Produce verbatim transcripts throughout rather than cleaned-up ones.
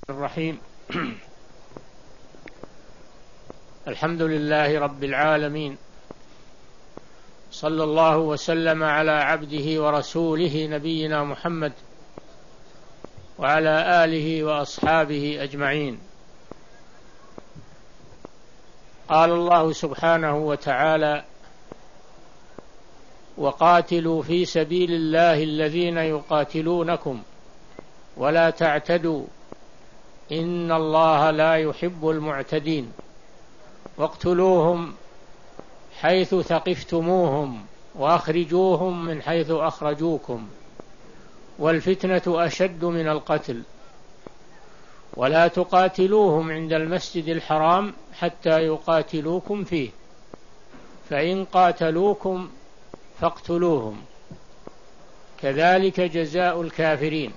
الرحيم. الحمد لله رب العالمين، صلى الله وسلم على عبده ورسوله نبينا محمد وعلى آله وأصحابه أجمعين. قال الله سبحانه وتعالى: وقاتلوا في سبيل الله الذين يقاتلونكم ولا تعتدوا إن الله لا يحب المعتدين واقتلوهم حيث ثقفتموهم وأخرجوهم من حيث أخرجوكم والفتنة أشد من القتل ولا تقاتلوهم عند المسجد الحرام حتى يقاتلوكم فيه فإن قاتلوكم فاقتلوهم كذلك جزاء الكافرين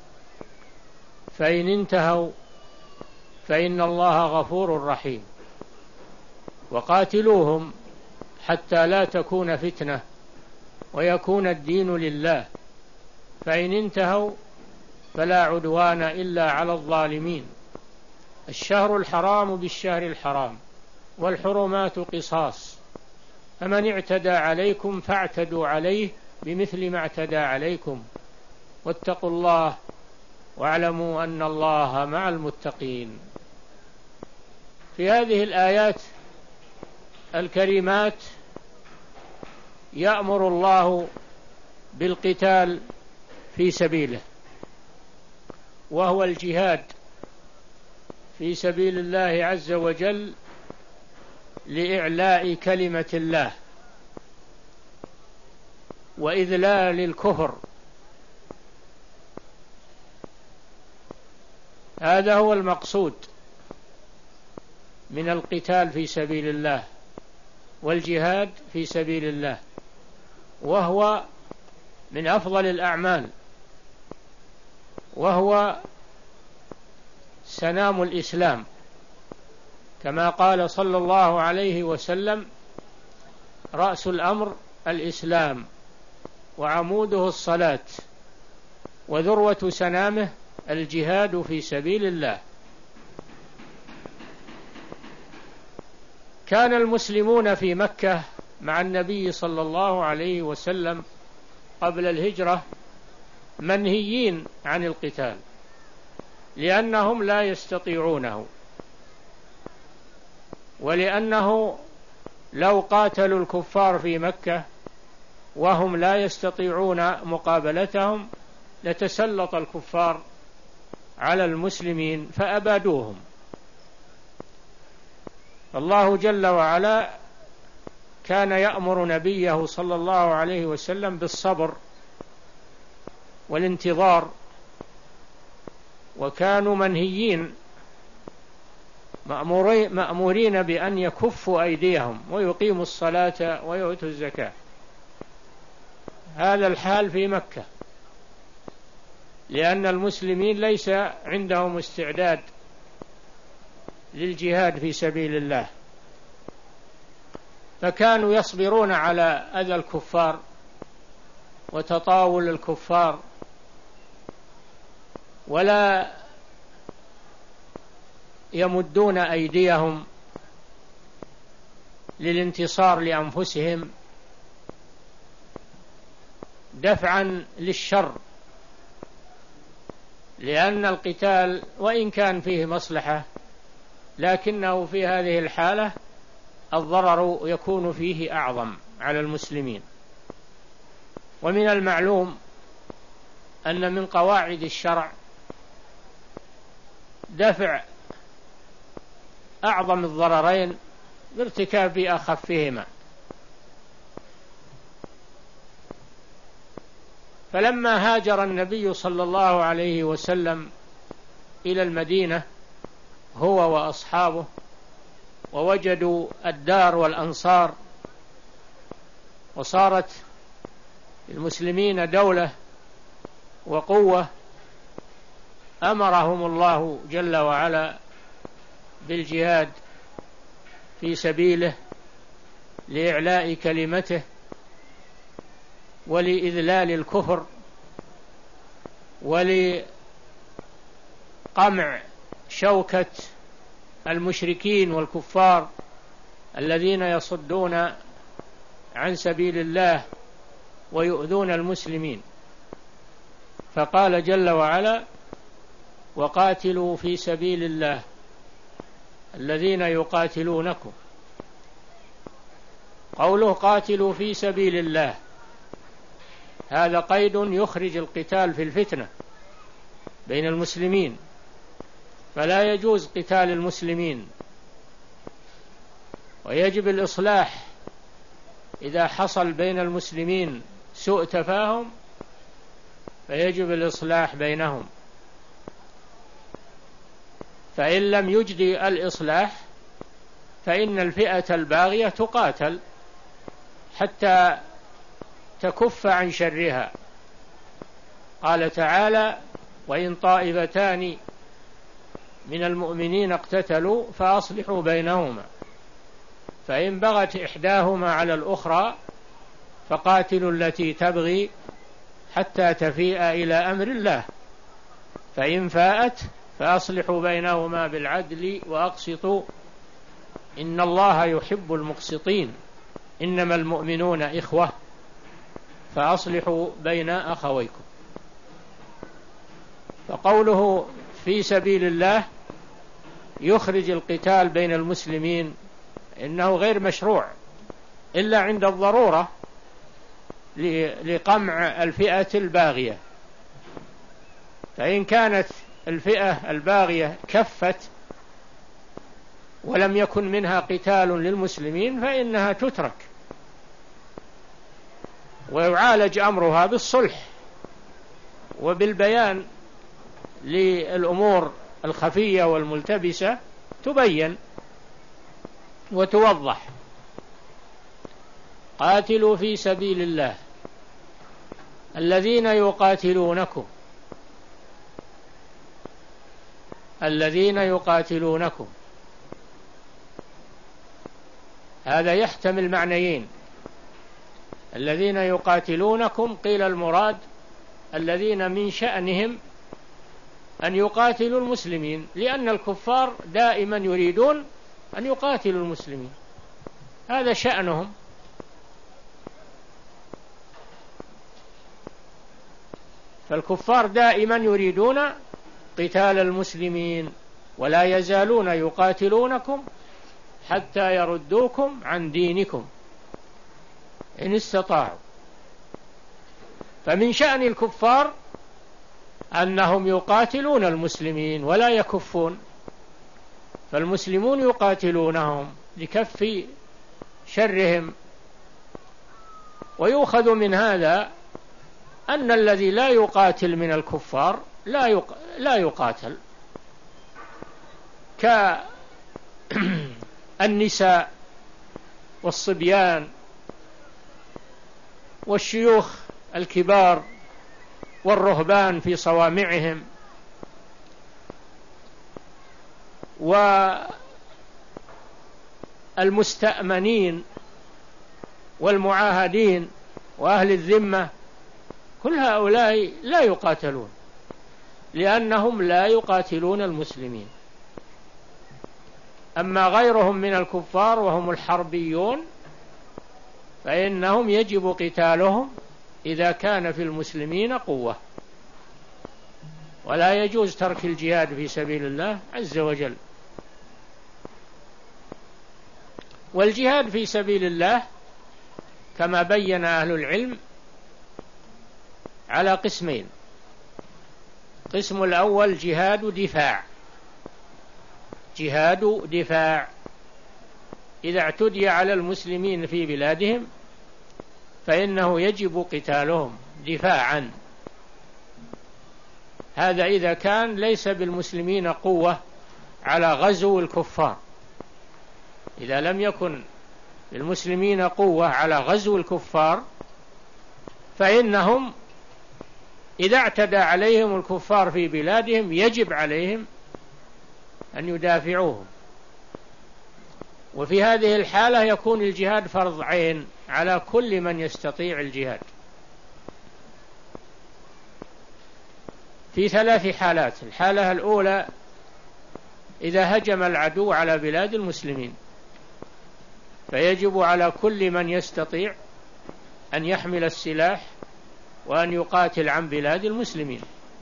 فإن انتهوا فإن الله غفور رحيم. وقاتلوهم حتى لا تكون فتنة ويكون الدين لله، فإن انتهوا فلا عدوان إلا على الظالمين. الشهر الحرام بالشهر الحرام والحرمات قصاص، فمن اعتدى عليكم فاعتدوا عليه بمثل ما اعتدى عليكم واتقوا الله واعلموا أن الله مع المتقين. في هذه الآيات الكريمات يأمر الله بالقتال في سبيله، وهو الجهاد في سبيل الله عز وجل لإعلاء كلمة الله وإذلال الكفر. هذا هو المقصود من القتال في سبيل الله والجهاد في سبيل الله، وهو من أفضل الأعمال، وهو سنام الإسلام، كما قال صلى الله عليه وسلم: رأس الأمر الإسلام وعموده الصلاة وذروة سنامه الجهاد في سبيل الله. كان المسلمون في مكة مع النبي صلى الله عليه وسلم قبل الهجرة منهيين عن القتال لأنهم لا يستطيعونه، ولأنه لو قاتلوا الكفار في مكة وهم لا يستطيعون مقابلتهم لتسلط الكفار على المسلمين فأبادوهم. الله جل وعلا كان يأمر نبيه صلى الله عليه وسلم بالصبر والانتظار، وكانوا منهيين مأمورين بأن يكفوا أيديهم ويقيموا الصلاة ويؤتوا الزكاة. هذا الحال في مكة لأن المسلمين ليس عندهم استعداد للجهاد في سبيل الله، فكانوا يصبرون على أذى الكفار وتطاول الكفار ولا يمدون أيديهم للانتصار لأنفسهم دفعا للشر، لأن القتال وإن كان فيه مصلحة لكنه في هذه الحالة الضرر يكون فيه أعظم على المسلمين. ومن المعلوم أن من قواعد الشرع دفع أعظم الضررين بارتكاب أخفهما. فلما هاجر النبي صلى الله عليه وسلم إلى المدينة هو وأصحابه ووجدوا الدار والأنصار وصارت المسلمين دولة وقوة، أمرهم الله جل وعلا بالجهاد في سبيله لإعلاء كلمته ولإذلال الكفر ولقمع شوكة المشركين والكفار الذين يصدون عن سبيل الله ويؤذون المسلمين. فقال جل وعلا: وقاتلوا في سبيل الله الذين يقاتلونكم. قوله قاتلوا في سبيل الله هذا قيد يخرج القتال في الفتنة بين المسلمين، فلا يجوز قتال المسلمين، ويجب الإصلاح إذا حصل بين المسلمين سوء تفاهم، فيجب الإصلاح بينهم، فإن لم يجدي الإصلاح فإن الفئة الباغية تقاتل حتى تكف عن شرها. قال تعالى: وإن طائفتان من المؤمنين اقتتلوا فأصلحوا بينهما فإن بغت إحداهما على الأخرى فقاتلوا التي تبغي حتى تفيء إلى أمر الله فإن فاءت فأصلحوا بينهما بالعدل وأقسطوا إن الله يحب المقسطين إنما المؤمنون إخوة فأصلحوا بين أخويكم. فقوله في سبيل الله يخرج القتال بين المسلمين، إنه غير مشروع إلا عند الضرورة لقمع الفئة الباغية. فإن كانت الفئة الباغية كفت ولم يكن منها قتال للمسلمين فإنها تترك ويعالج أمرها بالصلح وبالبيان للأمور الخفية والملتبسة، تبين وتوضح. قاتلوا في سبيل الله الذين يقاتلونكم الذين يقاتلونكم هذا يحتمل معنيين. الذين يقاتلونكم قيل المراد الذين من شأنهم أن يقاتلوا المسلمين، لأن الكفار دائما يريدون أن يقاتلوا المسلمين، هذا شأنهم. فالكفار دائما يريدون قتال المسلمين ولا يزالون يقاتلونكم حتى يردوكم عن دينكم إن استطاعوا. فمن شأن الكفار أنهم يقاتلون المسلمين ولا يكفون، فالمسلمون يقاتلونهم لكف شرهم. ويؤخذ من هذا أن الذي لا يقاتل من الكفار لا يق... لا يقاتل، كالنساء والصبيان والشيوخ الكبار والرهبان في صوامعهم والمستأمنين والمعاهدين وأهل الذمة، كل هؤلاء لا يقاتلون لأنهم لا يقاتلون المسلمين. أما غيرهم من الكفار وهم الحربيون فإنهم يجب قتالهم إذا كان في المسلمين قوة، ولا يجوز ترك الجهاد في سبيل الله عز وجل. والجهاد في سبيل الله كما بين أهل العلم على قسمين: قسم الأول جهاد دفاع، جهاد دفاع إذا اعتدي على المسلمين في بلادهم فإنه يجب قتالهم دفاعا، هذا إذا كان ليس بالمسلمين قوة على غزو الكفار. إذا لم يكن بالمسلمين قوة على غزو الكفار فإنهم إذا اعتدى عليهم الكفار في بلادهم يجب عليهم أن يدافعوهم، وفي هذه الحالة يكون الجهاد فرض عين على كل من يستطيع الجهاد في ثلاث حالات. الحالة الأولى إذا هجم العدو على بلاد المسلمين، فيجب على كل من يستطيع أن يحمل السلاح وأن يقاتل عن بلاد المسلمين.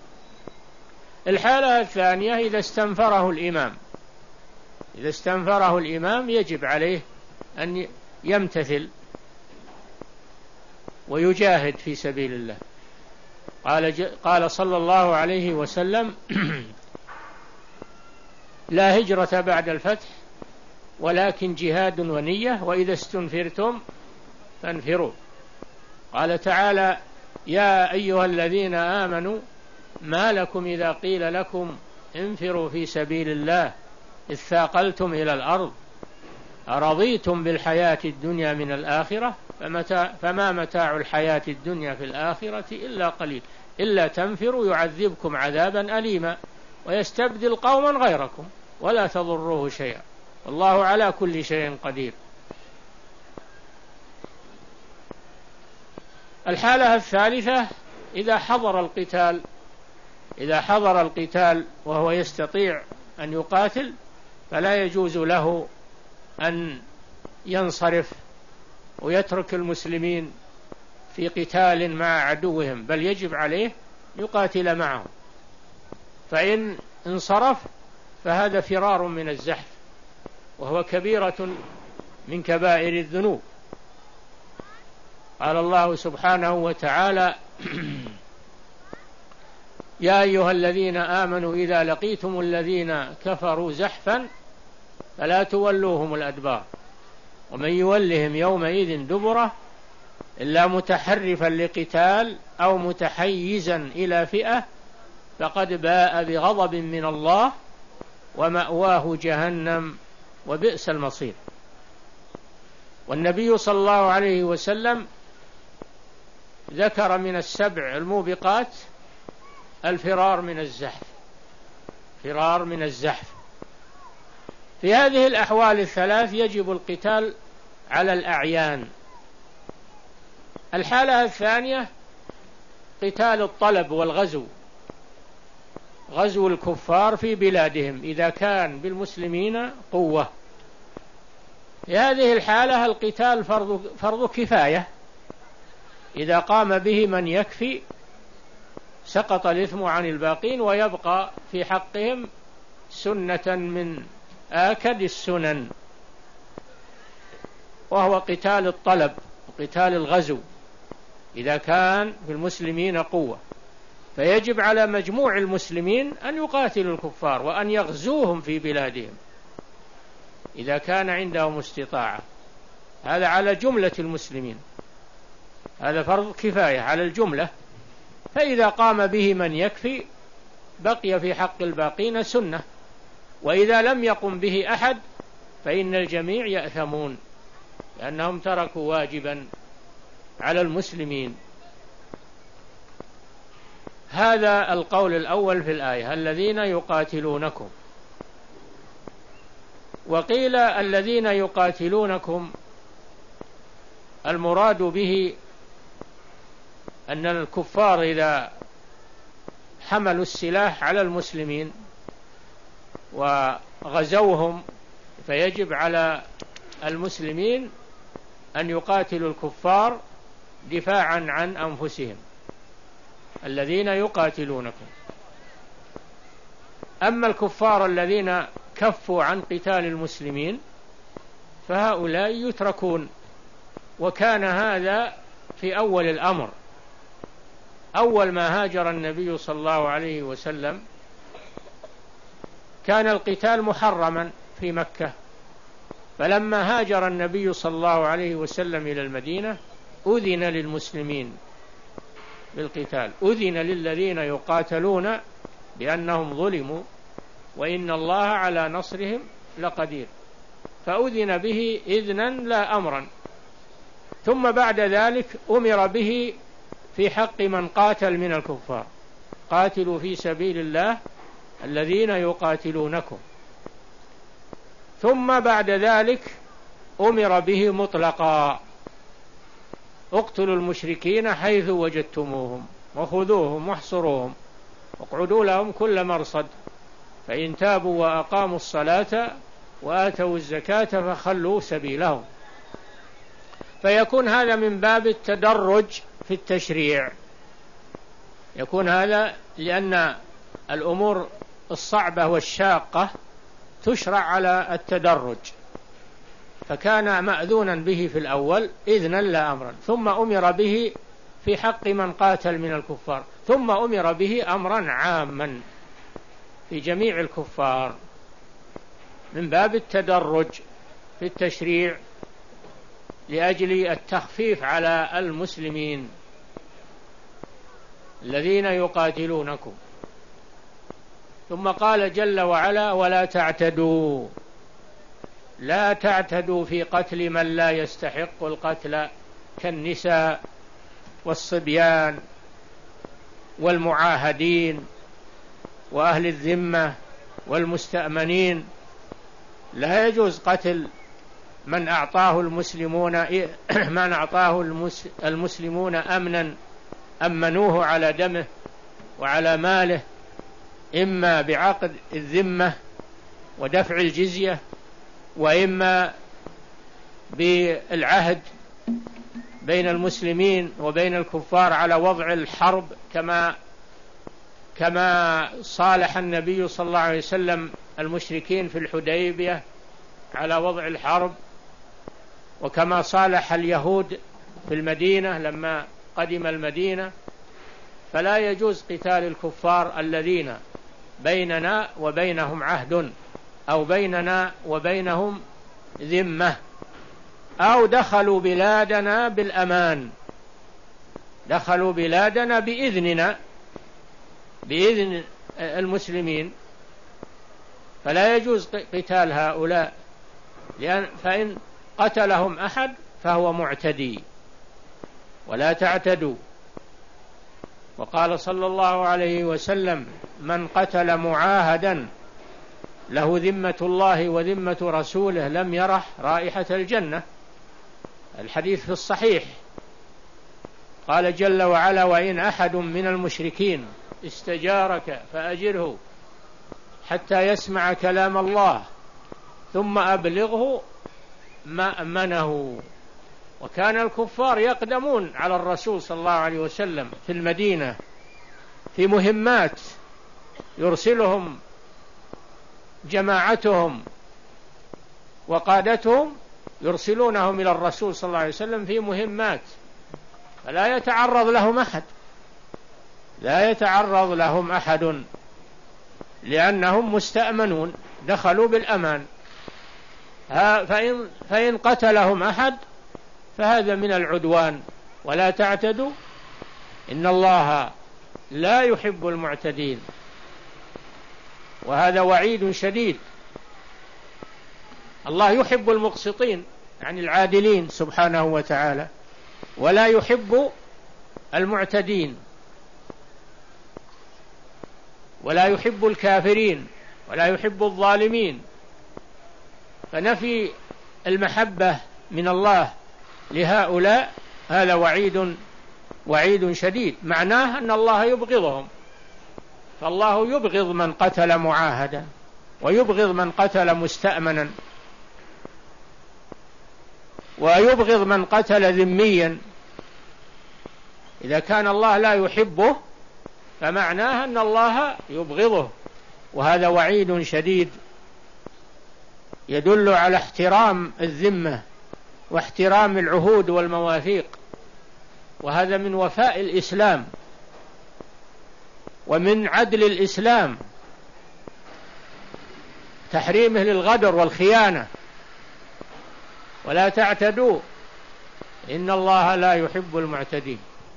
الحالة الثانية إذا استنفره الإمام، إذا استنفره الإمام يجب عليه أن يمتثل ويجاهد في سبيل الله. قال قال صلى الله عليه وسلم: لا هجرة بعد الفتح ولكن جهاد ونية، وإذا استنفرتم فانفروا. قال تعالى: يا أيها الذين آمنوا ما لكم إذا قيل لكم انفروا في سبيل الله اثاقلتم إلى الأرض أرضيتم بالحياة الدنيا من الآخرة فمتاع فما متاع الحياة الدنيا في الآخرة إلا قليل إلا تنفروا يعذبكم عذابا أليما ويستبدل قوما غيركم ولا تضروه شيئا والله على كل شيء قدير. الحالة الثالثة إذا حضر القتال إذا حضر القتال وهو يستطيع أن يقاتل، فلا يجوز له أن ينصرف ويترك المسلمين في قتال مع عدوهم، بل يجب عليه يقاتل معهم، فإن انصرف فهذا فرار من الزحف وهو كبيرة من كبائر الذنوب. قال الله سبحانه وتعالى: يا أيها الذين آمنوا إذا لقيتم الذين كفروا زحفا فلا تولوهم الأدبار ومن يولهم يومئذ دبره إلا متحرفا لقتال أو متحيزا إلى فئة فقد باء بغضب من الله ومأواه جهنم وبئس المصير. والنبي صلى الله عليه وسلم ذكر من السبع الموبقات الفرار من الزحف فرار من الزحف. في هذه الأحوال الثلاث يجب القتال على الأعيان. الحالة الثانية قتال الطلب والغزو، غزو الكفار في بلادهم إذا كان بالمسلمين قوة. في هذه الحالة القتال فرض, فرض كفاية، إذا قام به من يكفي سقط الإثم عن الباقين ويبقى في حقهم سنة من آكد السنن، وهو قتال الطلب وقتال الغزو إذا كان في المسلمين قوة، فيجب على مجموع المسلمين أن يقاتلوا الكفار وأن يغزوهم في بلادهم إذا كان عندهم استطاعة. هذا على جملة المسلمين، هذا فرض كفاية على الجملة، فإذا قام به من يكفي بقي في حق الباقين سنة، وإذا لم يقم به أحد فإن الجميع يأثمون لأنهم تركوا واجبا على المسلمين. هذا القول الأول في الآية: الذين يقاتلونكم. وقيل الذين يقاتلونكم المراد به أن الكفار إذا حملوا السلاح على المسلمين وغزوهم فيجب على المسلمين أن يقاتلوا الكفار دفاعا عن أنفسهم، الذين يقاتلونكم. أما الكفار الذين كفوا عن قتال المسلمين فهؤلاء يتركون، وكان هذا في أول الأمر. أول ما هاجر النبي صلى الله عليه وسلم كان القتال محرما في مكة، فلما هاجر النبي صلى الله عليه وسلم إلى المدينة أذن للمسلمين بالقتال، أذن للذين يقاتلون بأنهم ظلموا وإن الله على نصرهم لقدير، فأذن به إذنا لا أمرا. ثم بعد ذلك أمر به في حق من قاتل من الكفار: قاتلوا في سبيل الله الذين يقاتلونكم. ثم بعد ذلك أمر به مطلقا: اقتلوا المشركين حيث وجدتموهم وخذوهم واحصروهم واقعدوا لهم كل مرصد. فإن تابوا وأقاموا الصلاة وآتوا الزكاة فخلوا سبيلهم. فيكون هذا من باب التدرج في التشريع، يكون هذا لأن الأمور الصعبة والشاقة تشرع على التدرج، فكان مأذونا به في الأول إذنا لا أمرا، ثم أمر به في حق من قاتل من الكفار، ثم أمر به أمرا عاما في جميع الكفار، من باب التدرج في التشريع لأجل التخفيف على المسلمين الذين يقاتلونكم. ثم قال جل وعلا: ولا تعتدوا، لا تعتدوا في قتل من لا يستحق القتل كالنساء والصبيان والمعاهدين وأهل الذمة والمستأمنين. لا يجوز قتل من أعطاه المسلمون من أعطاه المسلمون أمنا أمنوه على دمه وعلى ماله، إما بعقد الذمة ودفع الجزية، وإما بالعهد بين المسلمين وبين الكفار على وضع الحرب، كما كما صالح النبي صلى الله عليه وسلم المشركين في الحديبية على وضع الحرب، وكما صالح اليهود في المدينة لما قدم المدينة. فلا يجوز قتال الكفار الذين بيننا وبينهم عهد أو بيننا وبينهم ذمة، أو دخلوا بلادنا بالأمان، دخلوا بلادنا بإذننا بإذن المسلمين، فلا يجوز قتال هؤلاء، لأن فإن قتلهم أحد فهو معتدي. ولا تعتدوا. وقال صلى الله عليه وسلم: من قتل معاهدا له ذمة الله وذمة رسوله لم يرح رائحة الجنة. الحديث في الصحيح. قال جل وعلا: وإن أحد من المشركين استجارك فأجره حتى يسمع كلام الله ثم أبلغه مأمنه. وكان الكفار يقدمون على الرسول صلى الله عليه وسلم في المدينة في مهمات، يرسلهم جماعتهم وقادتهم يرسلونهم إلى الرسول صلى الله عليه وسلم في مهمات، فلا يتعرض لهم أحد لا يتعرض لهم أحد لأنهم مستأمنون، دخلوا بالأمان. فإن, فإن قتلهم أحد فهذا من العدوان. ولا تعتدوا إن الله لا يحب المعتدين. وهذا وعيد شديد. الله يحب المقسطين يعني العادلين سبحانه وتعالى، ولا يحب المعتدين، ولا يحب الكافرين، ولا يحب الظالمين. فنفي المحبة من الله لهؤلاء هذا وعيد وعيد شديد، معناه أن الله يبغضهم. فالله يبغض من قتل معاهدا، ويبغض من قتل مستأمنا، ويبغض من قتل ذميا. إذا كان الله لا يحبه فمعناه أن الله يبغضه، وهذا وعيد شديد يدل على احترام الذمة واحترام العهود والمواثيق. وهذا من وفاء الإسلام ومن عدل الإسلام، تحريمه للغدر والخيانة. ولا تعتدوا إن الله لا يحب المعتدين.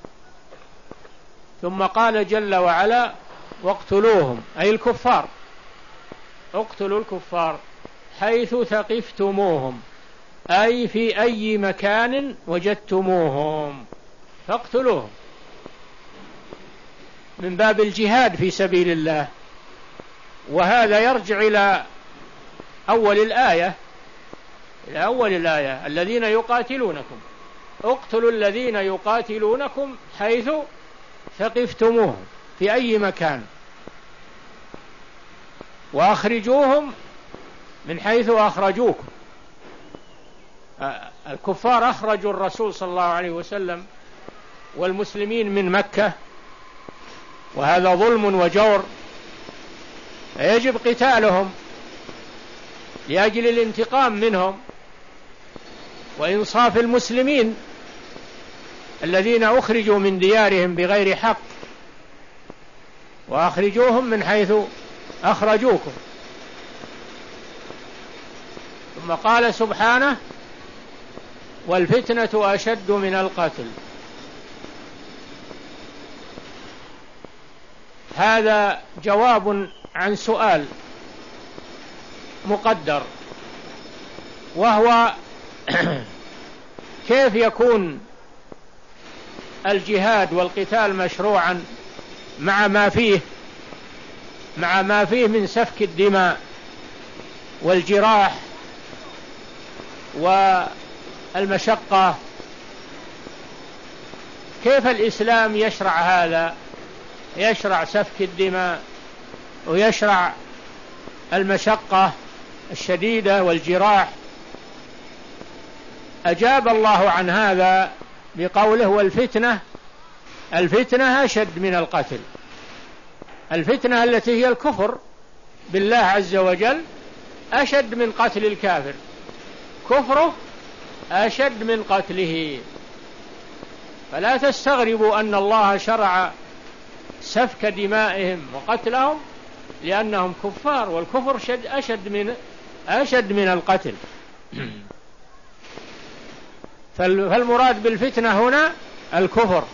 ثم قال جل وعلا: واقتلوهم أي الكفار، اقتلوا الكفار حيث ثقفتموهم أي في أي مكان وجدتموهم فاقتلوهم، من باب الجهاد في سبيل الله. وهذا يرجع إلى أول الآية إلى أول الآية الذين يقاتلونكم، اقتلوا الذين يقاتلونكم حيث ثقفتموهم في أي مكان. وأخرجوهم من حيث أخرجوكم. الكفار أخرجوا الرسول صلى الله عليه وسلم والمسلمين من مكة، وهذا ظلم وجور، يجب قتالهم لأجل الانتقام منهم وإنصاف المسلمين الذين أخرجوا من ديارهم بغير حق، وأخرجوهم من حيث أخرجوكم. ثم قال سبحانه: والفتنة أشد من القتل. هذا جواب عن سؤال مقدر، وهو كيف يكون الجهاد والقتال مشروعا مع ما فيه مع ما فيه من سفك الدماء والجراح والمشقة؟ كيف الإسلام يشرع هذا؟ يشرع سفك الدماء ويشرع المشقة الشديدة والجراح. أجاب الله عن هذا بقوله: والفتنة الفتنة أشد من القتل. الفتنة التي هي الكفر بالله عز وجل أشد من قتل الكافر، كفره أشد من قتله. فلا تستغربوا أن الله شرع سفك دمائهم وقتلهم لأنهم كفار، والكفر شد أشد من أشد من القتل. فالمراد بالفتنة هنا الكفر.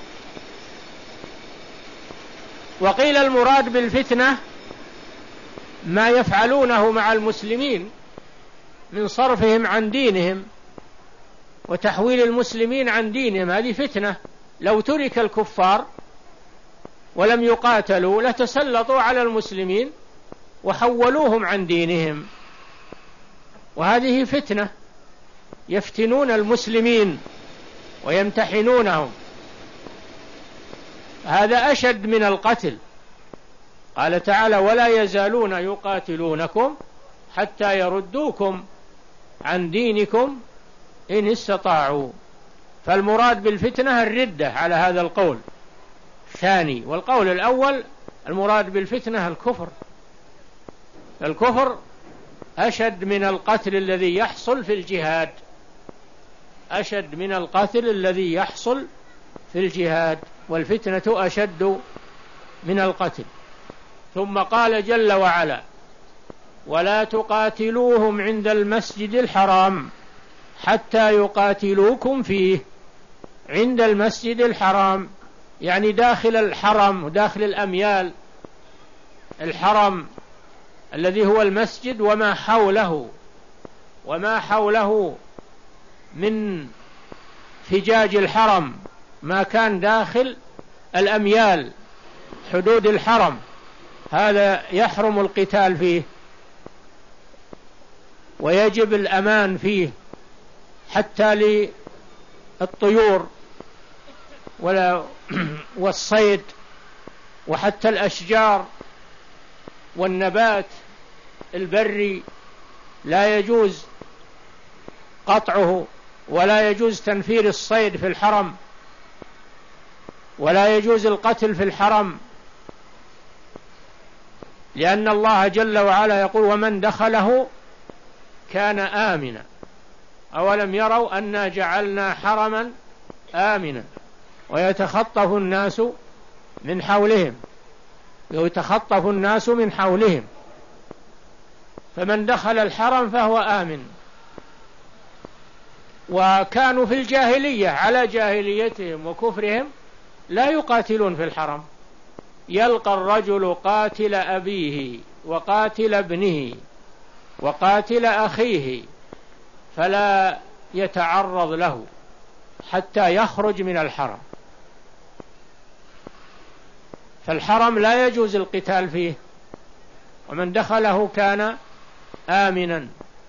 وقيل المراد بالفتنة ما يفعلونه مع المسلمين من صرفهم عن دينهم وتحويل المسلمين عن دينهم، هذه فتنة. لو ترك الكفار ولم يقاتلوا لتسلطوا على المسلمين وحولوهم عن دينهم، وهذه فتنة، يفتنون المسلمين ويمتحنونهم، هذا أشد من القتل. قال تعالى: ولا يزالون يقاتلونكم حتى يردوكم عن دينكم إن استطاعوا. فالمراد بالفتنة الردة على هذا القول الثاني، والقول الأول المراد بالفتنة الكفر. الكفر أشد من القتل الذي يحصل في الجهاد، أشد من القتل الذي يحصل في الجهاد، والفتنة أشد من القتل. ثم قال جل وعلا: ولا تقاتلوهم عند المسجد الحرام حتى يقاتلوكم فيه. عند المسجد الحرام يعني داخل الحرم وداخل الأميال، الحرم الذي هو المسجد وما حوله وما حوله من فجاج الحرم، ما كان داخل الأميال حدود الحرم، هذا يحرم القتال فيه ويجب الأمان فيه، حتى للطيور والصيد، وحتى الأشجار والنبات البري لا يجوز قطعه، ولا يجوز تنفير الصيد في الحرم، ولا يجوز القتل في الحرم، لأن الله جل وعلا يقول: ومن دخله كان آمنا. أولم يروا أنا جعلنا حرما آمنا ويتخطف الناس من حولهم يتخطف الناس من حولهم فمن دخل الحرم فهو آمن. وكانوا في الجاهلية على جاهليتهم وكفرهم لا يقاتلون في الحرم، يلقى الرجل قاتل أبيه وقاتل ابنه وقاتل أخيه فلا يتعرض له حتى يخرج من الحرم. فالحرم لا يجوز القتال فيه، ومن دخله كان آمنا.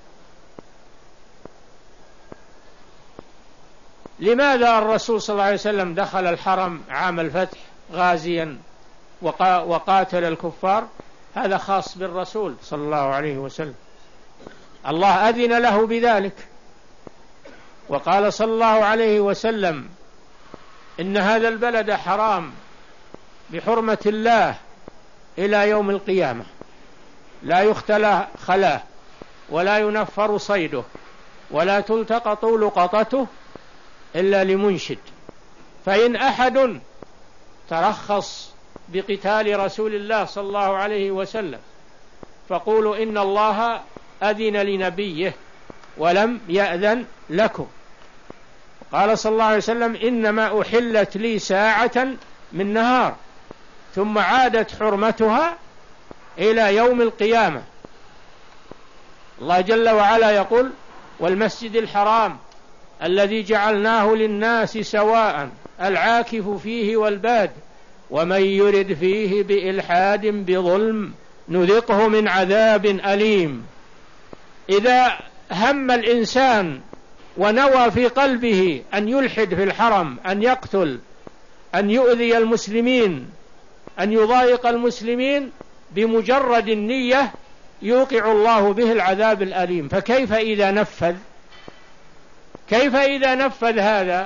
لماذا الرسول صلى الله عليه وسلم دخل الحرم عام الفتح غازيا وقاتل الكفار؟ هذا خاص بالرسول صلى الله عليه وسلم، الله أذن له بذلك، وقال صلى الله عليه وسلم إن هذا البلد حرام بحرمة الله إلى يوم القيامة، لا يختلى خلاه ولا ينفر صيده ولا تلتقط لقطته إلا لمنشد، فإن أحد ترخص بقتال رسول الله صلى الله عليه وسلم فقولوا إن الله أذن لنبيه ولم يأذن لكم. قال صلى الله عليه وسلم إنما أحلت لي ساعة من نهار ثم عادت حرمتها إلى يوم القيامة. الله جل وعلا يقول والمسجد الحرام الذي جعلناه للناس سواء العاكف فيه والباد ومن يرد فيه بإلحاد بظلم نذقه من عذاب أليم. إذا هم الإنسان ونوى في قلبه أن يلحد في الحرم، أن يقتل، أن يؤذي المسلمين، أن يضايق المسلمين، بمجرد النية يوقع الله به العذاب الأليم. فكيف إذا نفذ كيف إذا نفذ هذا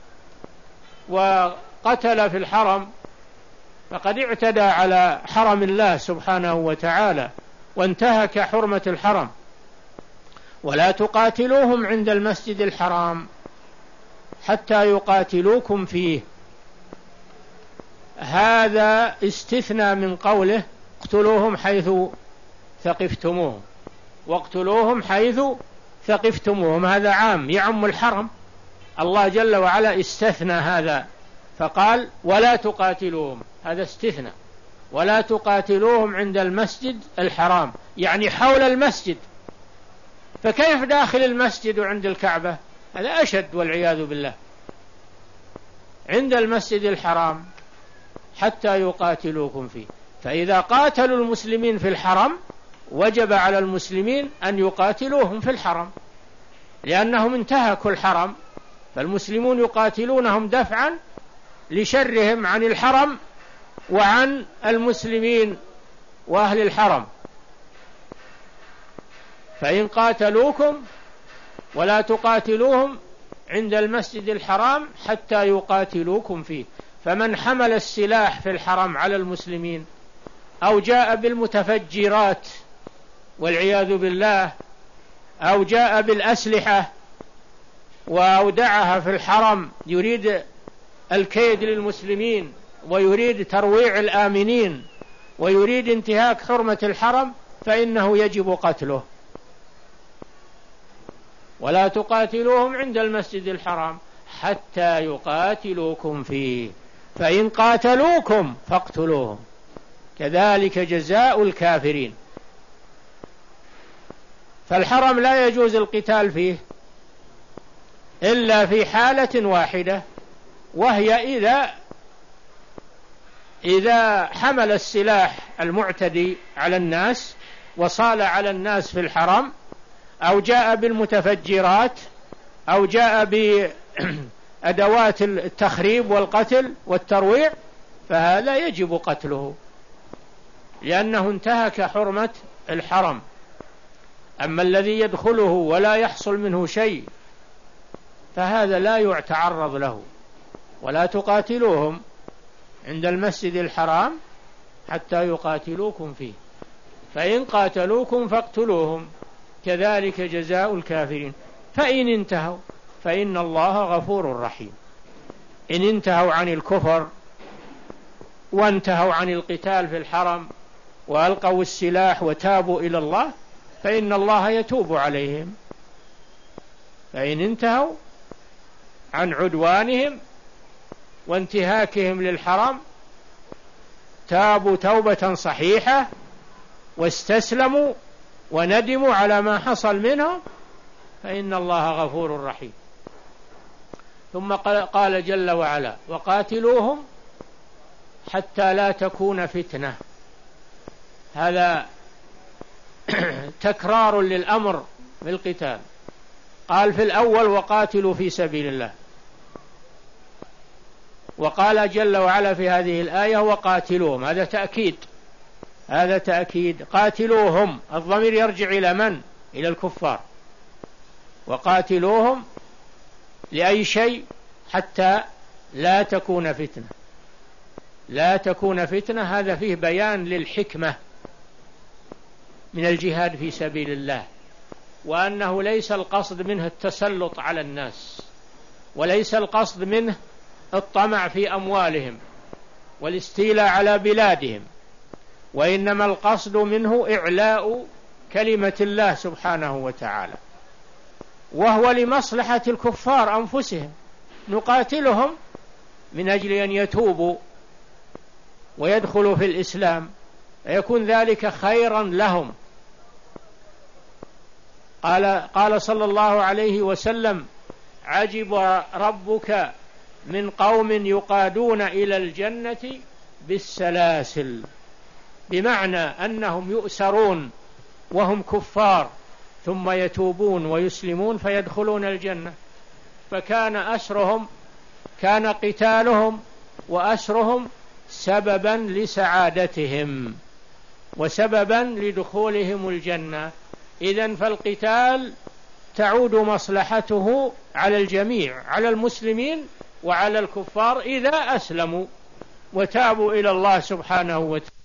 وقتل في الحرم فقد اعتدى على حرم الله سبحانه وتعالى وانتهك حرمة الحرم. ولا تقاتلوهم عند المسجد الحرام حتى يقاتلوكم فيه، هذا استثنى من قوله اقتلوهم حيث ثقفتموهم، واقتلوهم حيث ثقفتموهم، هذا عام يعم الحرم. الله جل وعلا استثنى هذا فقال ولا تقاتلوهم، هذا استثنى، ولا تقاتلوهم عند المسجد الحرام يعني حول المسجد. فكيف داخل المسجد وعند الكعبة؟ هذا أشد والعياذ بالله. عند المسجد الحرام حتى يقاتلوكم فيه، فإذا قاتلوا المسلمين في الحرم وجب على المسلمين أن يقاتلوهم في الحرم لأنهم انتهكوا الحرم، فالمسلمون يقاتلونهم دفعا لشرهم عن الحرم وعن المسلمين وأهل الحرم. فإن قاتلوكم ولا تقاتلوهم عند المسجد الحرام حتى يقاتلوكم فيه. فمن حمل السلاح في الحرم على المسلمين أو جاء بالمتفجرات والعياذ بالله أو جاء بالأسلحة وأودعها في الحرم يريد الكيد للمسلمين ويريد ترويع الآمنين ويريد انتهاك حرمة الحرم فإنه يجب قتله. ولا تقاتلوهم عند المسجد الحرام حتى يقاتلوكم فيه فإن قاتلوكم فاقتلوهم كذلك جزاء الكافرين. فالحرم لا يجوز القتال فيه إلا في حالة واحدة، وهي إذا إذا حمل السلاح المعتدي على الناس وصال على الناس في الحرم أو جاء بالمتفجرات أو جاء بأدوات التخريب والقتل والترويع فهذا يجب قتله لأنه انتهك حرمة الحرم. أما الذي يدخله ولا يحصل منه شيء فهذا لا يتعرض له. ولا تقاتلوهم عند المسجد الحرام حتى يقاتلوكم فيه فإن قاتلوكم فاقتلوهم كذلك جزاء الكافرين. فإن انتهوا فإن الله غفور رحيم. إن انتهوا عن الكفر وانتهوا عن القتال في الحرم وألقوا السلاح وتابوا إلى الله فإن الله يتوب عليهم. فإن انتهوا عن عدوانهم وانتهاكهم للحرم تابوا توبة صحيحة واستسلموا وندموا على ما حصل منهم فإن الله غفور رحيم. ثم قال جل وعلا وقاتلوهم حتى لا تكون فتنة. هذا تكرار للأمر بالقتال. قال في الأول وقاتلوا في سبيل الله، وقال جل وعلا في هذه الآية وقاتلوهم، هذا تأكيد. هذا تأكيد. قاتلوهم، الضمير يرجع إلى من؟ إلى الكفار. وقاتلوهم لأي شيء؟ حتى لا تكون فتنة، لا تكون فتنة. هذا فيه بيان للحكمة من الجهاد في سبيل الله، وأنه ليس القصد منه التسلط على الناس، وليس القصد منه الطمع في أموالهم والاستيلاء على بلادهم، وإنما القصد منه إعلاء كلمة الله سبحانه وتعالى، وهو لمصلحة الكفار أنفسهم. نقاتلهم من أجل أن يتوبوا ويدخلوا في الإسلام، فيكون ذلك خيرا لهم. قال, قال صلى الله عليه وسلم: عجب ربك من قوم يقادون إلى الجنة بالسلاسل، بمعنى أنهم يؤسرون وهم كفار ثم يتوبون ويسلمون فيدخلون الجنة. فكان أسرهم، كان قتالهم وأسرهم سببا لسعادتهم وسببا لدخولهم الجنة. إذن فالقتال تعود مصلحته على الجميع، على المسلمين وعلى الكفار إذا أسلموا وتابوا إلى الله سبحانه وتعالى.